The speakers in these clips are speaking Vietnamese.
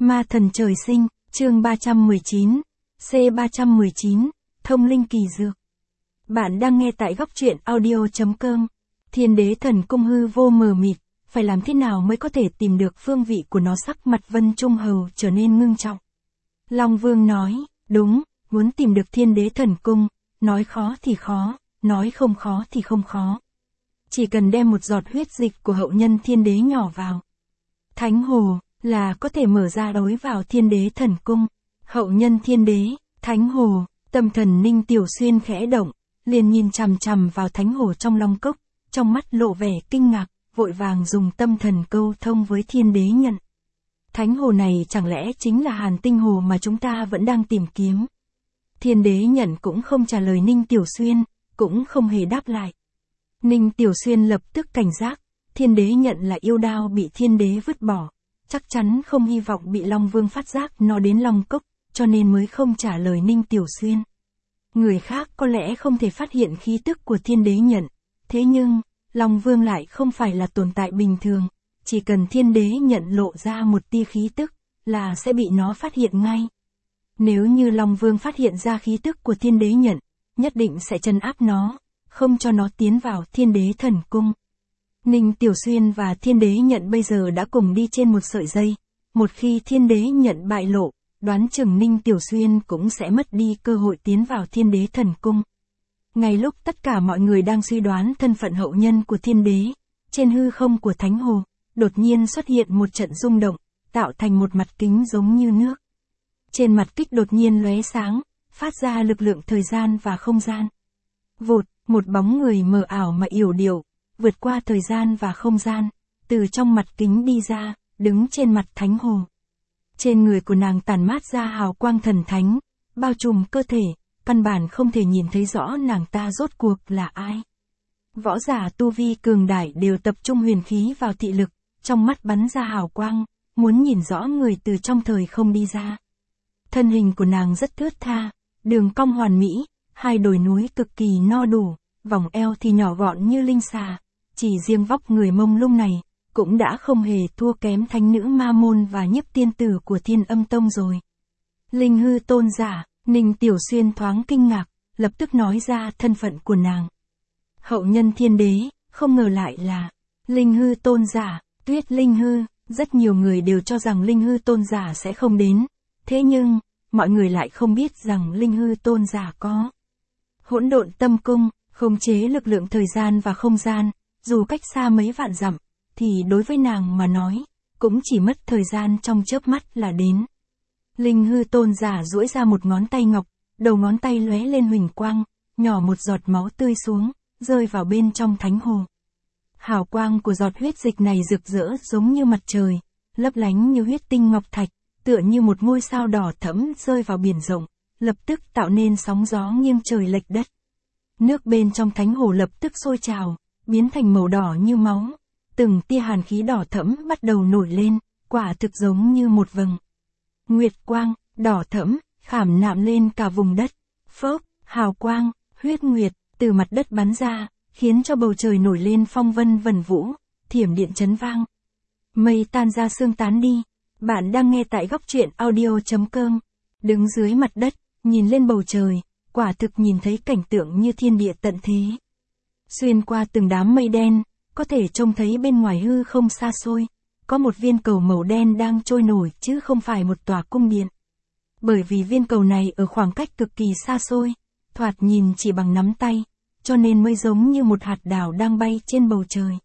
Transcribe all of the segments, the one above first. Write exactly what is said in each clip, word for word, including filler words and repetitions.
Ma thần trời sinh, chương ba trăm mười chín, C ba trăm mười chín, thông linh kỳ dược. Bạn đang nghe tại góc truyện audio chấm com. Thiên đế thần cung hư vô mờ mịt, phải làm thế nào mới có thể tìm được phương vị của nó? Sắc mặt Vân Trung Hầu trở nên ngưng trọng. Long Vương nói, đúng, muốn tìm được thiên đế thần cung, nói khó thì khó, nói không khó thì không khó. Chỉ cần đem một giọt huyết dịch của hậu nhân thiên đế nhỏ vào thánh hồ, là có thể mở ra lối vào thiên đế thần cung. Hậu nhân thiên đế, thánh hồ, tâm thần Ninh Tiểu Xuyên khẽ động, liền nhìn chằm chằm vào thánh hồ trong long cốc, trong mắt lộ vẻ kinh ngạc, vội vàng dùng tâm thần câu thông với thiên đế nhận. Thánh hồ này chẳng lẽ chính là Hàn Tinh Hồ mà chúng ta vẫn đang tìm kiếm? Thiên đế nhận cũng không trả lời Ninh Tiểu Xuyên, cũng không hề đáp lại. Ninh Tiểu Xuyên lập tức cảnh giác, thiên đế nhận là yêu đao bị thiên đế vứt bỏ, chắc chắn không hy vọng bị Long Vương phát giác nó đến long cốc, cho nên mới không trả lời Ninh Tiểu Xuyên. Người khác có lẽ không thể phát hiện khí tức của thiên đế nhận, thế nhưng, Long Vương lại không phải là tồn tại bình thường, chỉ cần thiên đế nhận lộ ra một tia khí tức, là sẽ bị nó phát hiện ngay. Nếu như Long Vương phát hiện ra khí tức của thiên đế nhận, nhất định sẽ trấn áp nó, không cho nó tiến vào thiên đế thần cung. Ninh Tiểu Xuyên và thiên đế nhận bây giờ đã cùng đi trên một sợi dây, một khi thiên đế nhận bại lộ, đoán chừng Ninh Tiểu Xuyên cũng sẽ mất đi cơ hội tiến vào thiên đế thần cung. Ngay lúc tất cả mọi người đang suy đoán thân phận hậu nhân của thiên đế, trên hư không của thánh hồ, đột nhiên xuất hiện một trận rung động, tạo thành một mặt kính giống như nước. Trên mặt kích đột nhiên lóe sáng, phát ra lực lượng thời gian và không gian. Vụt, một bóng người mờ ảo mà yểu điệu, vượt qua thời gian và không gian, từ trong mặt kính đi ra, đứng trên mặt thánh hồ. Trên người của nàng tản mát ra hào quang thần thánh, bao trùm cơ thể, căn bản không thể nhìn thấy rõ nàng ta rốt cuộc là ai. Võ giả tu vi cường đại đều tập trung huyền khí vào thị lực, trong mắt bắn ra hào quang, muốn nhìn rõ người từ trong thời không đi ra. Thân hình của nàng rất thướt tha, đường cong hoàn mỹ, hai đồi núi cực kỳ no đủ, vòng eo thì nhỏ gọn như linh xà, chỉ riêng vóc người mông lung này, cũng đã không hề thua kém thánh nữ Ma Môn và Nhiếp tiên tử của Thiên Âm Tông rồi. Linh hư tôn giả, Ninh Tiểu Xuyên thoáng kinh ngạc, lập tức nói ra thân phận của nàng. Hậu nhân thiên đế, không ngờ lại là Linh hư tôn giả, Tuyết Linh hư. Rất nhiều người đều cho rằng Linh hư tôn giả sẽ không đến, thế nhưng, mọi người lại không biết rằng Linh hư tôn giả có hỗn độn tâm cung, khống chế lực lượng thời gian và không gian, dù cách xa mấy vạn dặm, thì đối với nàng mà nói, cũng chỉ mất thời gian trong chớp mắt là đến. Linh hư tôn giả duỗi ra một ngón tay ngọc, đầu ngón tay lóe lên huỳnh quang, nhỏ một giọt máu tươi xuống, rơi vào bên trong thánh hồ. Hào quang của giọt huyết dịch này rực rỡ giống như mặt trời, lấp lánh như huyết tinh ngọc thạch, tựa như một ngôi sao đỏ thẫm rơi vào biển rộng, lập tức tạo nên sóng gió nghiêng trời lệch đất. Nước bên trong thánh hồ lập tức sôi trào, biến thành màu đỏ như máu, từng tia hàn khí đỏ thẫm bắt đầu nổi lên, quả thực giống như một vầng nguyệt quang, đỏ thẫm, khảm nạm lên cả vùng đất. Phốc, hào quang, huyết nguyệt, từ mặt đất bắn ra, khiến cho bầu trời nổi lên phong vân vần vũ, thiểm điện chấn vang. Mây tan ra sương tán đi. Bạn đang nghe tại góc truyện audio chấm com. Đứng dưới mặt đất, nhìn lên bầu trời, quả thực nhìn thấy cảnh tượng như thiên địa tận thế. Xuyên qua từng đám mây đen, có thể trông thấy bên ngoài hư không xa xôi, có một viên cầu màu đen đang trôi nổi chứ không phải một tòa cung điện. Bởi vì viên cầu này ở khoảng cách cực kỳ xa xôi, thoạt nhìn chỉ bằng nắm tay, cho nên mới giống như một hạt đào đang bay trên bầu trời.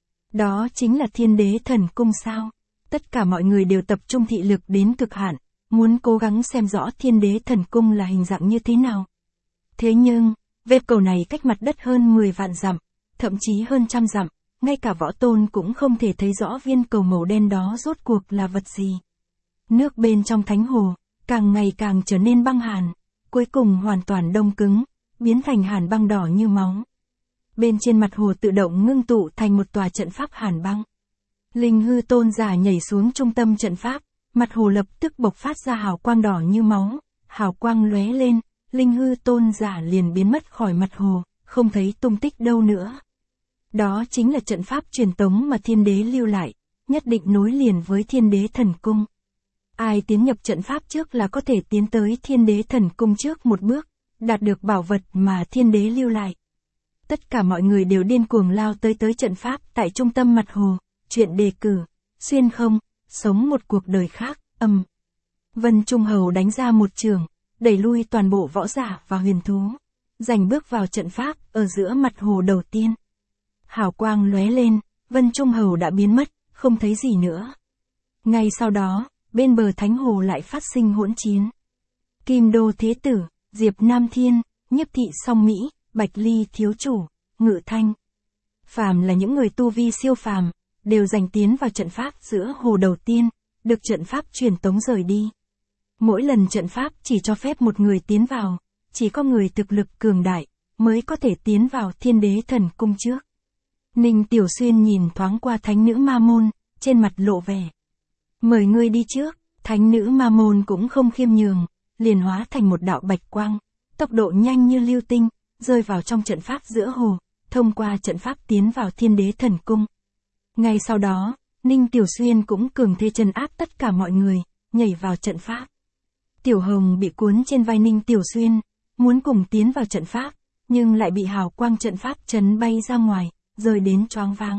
Đó chính là thiên đế thần cung sao? Tất cả mọi người đều tập trung thị lực đến cực hạn, muốn cố gắng xem rõ thiên đế thần cung là hình dạng như thế nào. Thế nhưng, vết cầu này cách mặt đất hơn mười vạn dặm, thậm chí hơn trăm dặm, ngay cả võ tôn cũng không thể thấy rõ viên cầu màu đen đó rốt cuộc là vật gì. Nước bên trong thánh hồ, càng ngày càng trở nên băng hàn, cuối cùng hoàn toàn đông cứng, biến thành hàn băng đỏ như máu. Bên trên mặt hồ tự động ngưng tụ thành một tòa trận pháp hàn băng. Linh hư tôn giả nhảy xuống trung tâm trận pháp, mặt hồ lập tức bộc phát ra hào quang đỏ như máu, hào quang lóe lên, linh hư tôn giả liền biến mất khỏi mặt hồ, không thấy tung tích đâu nữa. Đó chính là trận pháp truyền tống mà thiên đế lưu lại, nhất định nối liền với thiên đế thần cung. Ai tiến nhập trận pháp trước là có thể tiến tới Thiên Đế Thần Cung trước một bước, đạt được bảo vật mà Thiên Đế lưu lại. Tất cả mọi người đều điên cuồng lao tới tới trận pháp tại trung tâm mặt hồ, chuyện đề cử, xuyên không, sống một cuộc đời khác, âm. Vân Trung Hầu đánh ra một trường, đẩy lui toàn bộ võ giả và huyền thú, giành bước vào trận pháp ở giữa mặt hồ đầu tiên. Hào quang lóe lên, Vân Trung Hầu đã biến mất, không thấy gì nữa. Ngay sau đó, bên bờ Thánh Hồ lại phát sinh hỗn chiến. Kim Đô Thế Tử, Diệp Nam Thiên, Nhiếp Thị Song Mỹ, Bạch Ly Thiếu Chủ, Ngự Thanh. Phàm là những người tu vi siêu phàm, đều giành tiến vào trận pháp giữa hồ đầu tiên, được trận pháp truyền tống rời đi. Mỗi lần trận pháp chỉ cho phép một người tiến vào, chỉ có người thực lực cường đại, mới có thể tiến vào Thiên Đế Thần Cung trước. Ninh Tiểu Xuyên nhìn thoáng qua Thánh Nữ Ma Môn, trên mặt lộ vẻ. Mời ngươi đi trước, Thánh Nữ Ma Môn cũng không khiêm nhường, liền hóa thành một đạo bạch quang, tốc độ nhanh như lưu tinh, rơi vào trong trận pháp giữa hồ, thông qua trận pháp tiến vào Thiên Đế Thần Cung. Ngay sau đó, Ninh Tiểu Xuyên cũng cường thế trấn áp tất cả mọi người, nhảy vào trận pháp. Tiểu Hồng bị cuốn trên vai Ninh Tiểu Xuyên, muốn cùng tiến vào trận pháp, nhưng lại bị hào quang trận pháp chấn bay ra ngoài, rơi đến choáng váng.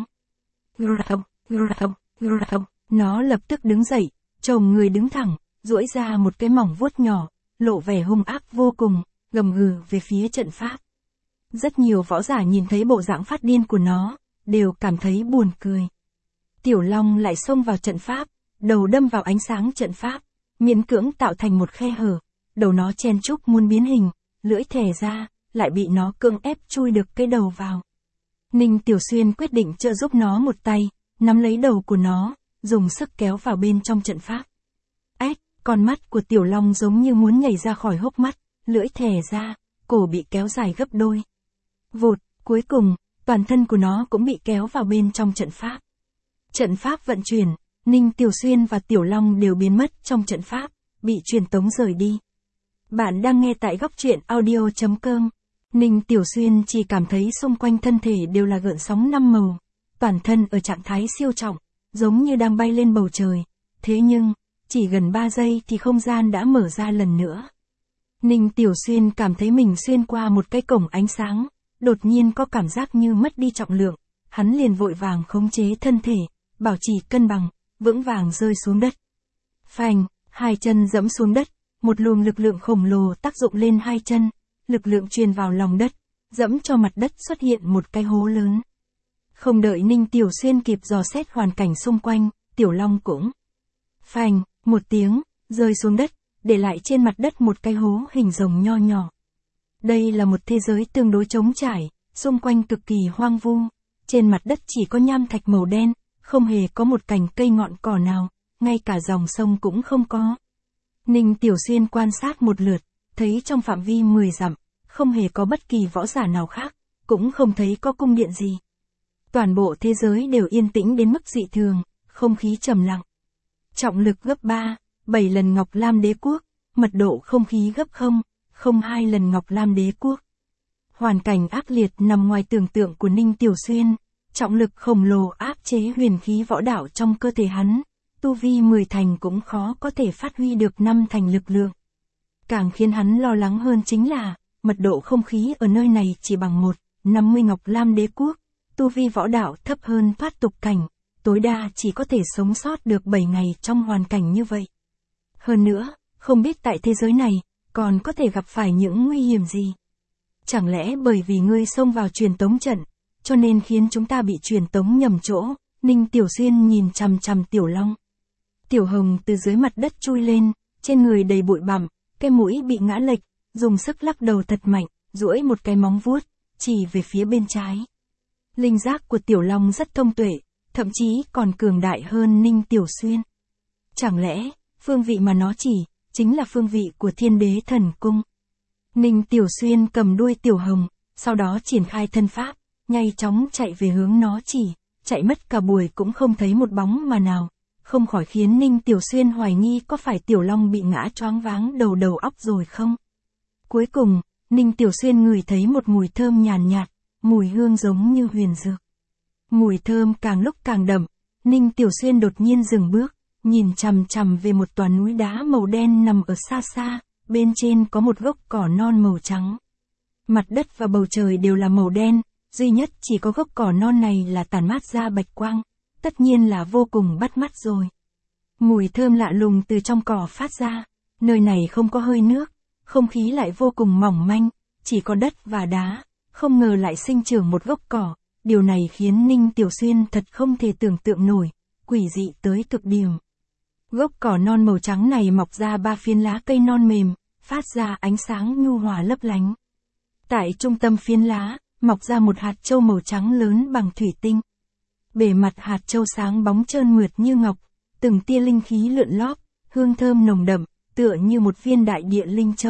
Nó lập tức đứng dậy, chồm người đứng thẳng, duỗi ra một cái mỏng vuốt nhỏ, lộ vẻ hung ác vô cùng, gầm gừ về phía trận pháp. Rất nhiều võ giả nhìn thấy bộ dạng phát điên của nó, đều cảm thấy buồn cười. Tiểu Long lại xông vào trận pháp, đầu đâm vào ánh sáng trận pháp, miễn cưỡng tạo thành một khe hở, đầu nó chen chúc muốn biến hình, lưỡi thè ra, lại bị nó cưỡng ép chui được cái đầu vào. Ninh Tiểu Xuyên quyết định trợ giúp nó một tay, nắm lấy đầu của nó, dùng sức kéo vào bên trong trận pháp. Ếch, con mắt của Tiểu Long giống như muốn nhảy ra khỏi hốc mắt, lưỡi thè ra, cổ bị kéo dài gấp đôi. Vụt, cuối cùng, toàn thân của nó cũng bị kéo vào bên trong trận pháp. Trận pháp vận chuyển, Ninh Tiểu Xuyên và Tiểu Long đều biến mất trong trận pháp, bị truyền tống rời đi. Bạn đang nghe tại góc truyện audio chấm com. Ninh Tiểu Xuyên chỉ cảm thấy xung quanh thân thể đều là gợn sóng năm màu, toàn thân ở trạng thái siêu trọng, giống như đang bay lên bầu trời. Thế nhưng, chỉ gần ba giây thì không gian đã mở ra lần nữa. Ninh Tiểu Xuyên cảm thấy mình xuyên qua một cái cổng ánh sáng, đột nhiên có cảm giác như mất đi trọng lượng, hắn liền vội vàng khống chế thân thể, bảo trì cân bằng, vững vàng rơi xuống đất. Phanh, hai chân dẫm xuống đất, một luồng lực lượng khổng lồ tác dụng lên hai chân, lực lượng truyền vào lòng đất, dẫm cho mặt đất xuất hiện một cái hố lớn. Không đợi Ninh Tiểu Xuyên kịp dò xét hoàn cảnh xung quanh, Tiểu Long cũng phanh, một tiếng, rơi xuống đất, để lại trên mặt đất một cái hố hình rồng nho nhỏ. Đây là một thế giới tương đối trống trải, xung quanh cực kỳ hoang vu, trên mặt đất chỉ có nham thạch màu đen, không hề có một cành cây ngọn cỏ nào, ngay cả dòng sông cũng không có. Ninh Tiểu Xuyên quan sát một lượt, thấy trong phạm vi mười dặm, không hề có bất kỳ võ giả nào khác, cũng không thấy có cung điện gì. Toàn bộ thế giới đều yên tĩnh đến mức dị thường, không khí trầm lặng. Trọng lực gấp ba, bảy lần Ngọc Lam Đế Quốc, mật độ không khí gấp không, không hai lần Ngọc Lam Đế Quốc. Hoàn cảnh ác liệt nằm ngoài tưởng tượng của Ninh Tiểu Xuyên, trọng lực khổng lồ áp chế huyền khí võ đạo trong cơ thể hắn, tu vi mười thành cũng khó có thể phát huy được năm thành lực lượng. Càng khiến hắn lo lắng hơn chính là, mật độ không khí ở nơi này chỉ bằng một, năm mươi Ngọc Lam Đế Quốc, tu vi võ đạo thấp hơn thoát tục cảnh, tối đa chỉ có thể sống sót được bảy ngày trong hoàn cảnh như vậy. Hơn nữa, không biết tại thế giới này, còn có thể gặp phải những nguy hiểm gì. Chẳng lẽ bởi vì ngươi xông vào truyền tống trận, cho nên khiến chúng ta bị truyền tống nhầm chỗ, Ninh Tiểu Xuyên nhìn chằm chằm Tiểu Long. Tiểu Hồng từ dưới mặt đất chui lên, trên người đầy bụi bặm, cái mũi bị ngã lệch, dùng sức lắc đầu thật mạnh, duỗi một cái móng vuốt, chỉ về phía bên trái. Linh giác của Tiểu Long rất thông tuệ, thậm chí còn cường đại hơn Ninh Tiểu Xuyên. Chẳng lẽ, phương vị mà nó chỉ, chính là phương vị của Thiên Đế Thần Cung. Ninh Tiểu Xuyên cầm đuôi Tiểu Hồng, sau đó triển khai thân pháp, nhanh chóng chạy về hướng nó chỉ, chạy mất cả buổi cũng không thấy một bóng mà nào, không khỏi khiến Ninh Tiểu Xuyên hoài nghi có phải Tiểu Long bị ngã choáng váng đầu đầu óc rồi không. Cuối cùng, Ninh Tiểu Xuyên ngửi thấy một mùi thơm nhàn nhạt, mùi hương giống như huyền dược. Mùi thơm càng lúc càng đậm, Ninh Tiểu Xuyên đột nhiên dừng bước, nhìn chằm chằm về một tòa núi đá màu đen nằm ở xa xa, bên trên có một gốc cỏ non màu trắng. Mặt đất và bầu trời đều là màu đen, duy nhất chỉ có gốc cỏ non này là tản mát ra bạch quang, tất nhiên là vô cùng bắt mắt rồi. Mùi thơm lạ lùng từ trong cỏ phát ra, nơi này không có hơi nước, không khí lại vô cùng mỏng manh, chỉ có đất và đá, không ngờ lại sinh trưởng một gốc cỏ, điều này khiến Ninh Tiểu Xuyên thật không thể tưởng tượng nổi, quỷ dị tới cực điểm. Gốc cỏ non màu trắng này mọc ra ba phiến lá cây non mềm, phát ra ánh sáng nhu hòa lấp lánh. Tại trung tâm phiến lá, mọc ra một hạt châu màu trắng lớn bằng thủy tinh. Bề mặt hạt châu sáng bóng trơn mượt như ngọc, từng tia linh khí lượn lóp, hương thơm nồng đậm, tựa như một viên đại địa linh châu.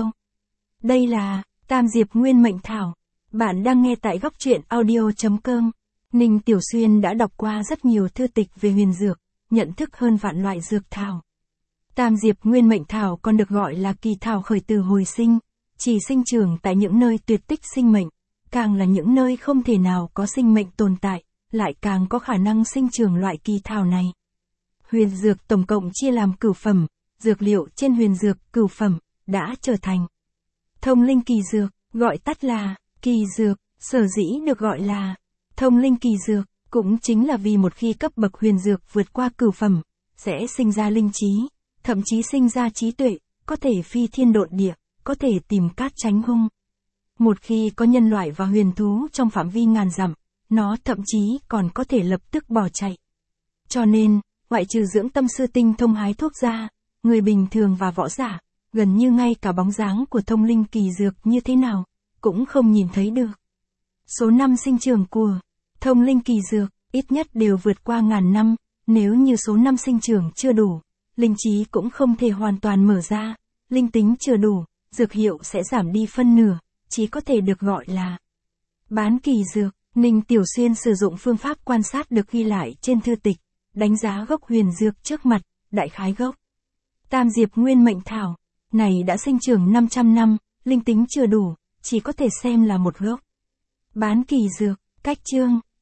Đây là Tam Diệp Nguyên Mệnh Thảo. Bạn đang nghe tại góc truyện audio chấm com. Ninh Tiểu Xuyên đã đọc qua rất nhiều thư tịch về huyền dược, nhận thức hơn vạn loại dược thảo. Tam Diệp Nguyên Mệnh Thảo còn được gọi là kỳ thảo khởi tử hồi sinh, chỉ sinh trưởng tại những nơi tuyệt tích sinh mệnh, càng là những nơi không thể nào có sinh mệnh tồn tại, lại càng có khả năng sinh trưởng loại kỳ thảo này. Huyền dược tổng cộng chia làm cửu phẩm, dược liệu trên huyền dược cửu phẩm đã trở thành thông linh kỳ dược, gọi tắt là kỳ dược, sở dĩ được gọi là thông linh kỳ dược, cũng chính là vì một khi cấp bậc huyền dược vượt qua cửu phẩm, sẽ sinh ra linh trí, thậm chí sinh ra trí tuệ, có thể phi thiên độn địa, có thể tìm cát tránh hung. Một khi có nhân loại và huyền thú trong phạm vi ngàn dặm, nó thậm chí còn có thể lập tức bỏ chạy. Cho nên, ngoại trừ dưỡng tâm sư tinh thông hái thuốc ra, người bình thường và võ giả, gần như ngay cả bóng dáng của thông linh kỳ dược như thế nào, cũng không nhìn thấy được. Số năm sinh trưởng của thông linh kỳ dược, ít nhất đều vượt qua ngàn năm, nếu như số năm sinh trưởng chưa đủ, linh trí cũng không thể hoàn toàn mở ra, linh tính chưa đủ, dược hiệu sẽ giảm đi phân nửa, chỉ có thể được gọi là bán kỳ dược. Ninh Tiểu Xuyên sử dụng phương pháp quan sát được ghi lại trên thư tịch, đánh giá gốc huyền dược trước mặt, đại khái gốc Tam Diệp Nguyên Mệnh Thảo này đã sinh trưởng năm trăm năm, linh tính chưa đủ, chỉ có thể xem là một gốc bán kỳ dược. Cách chương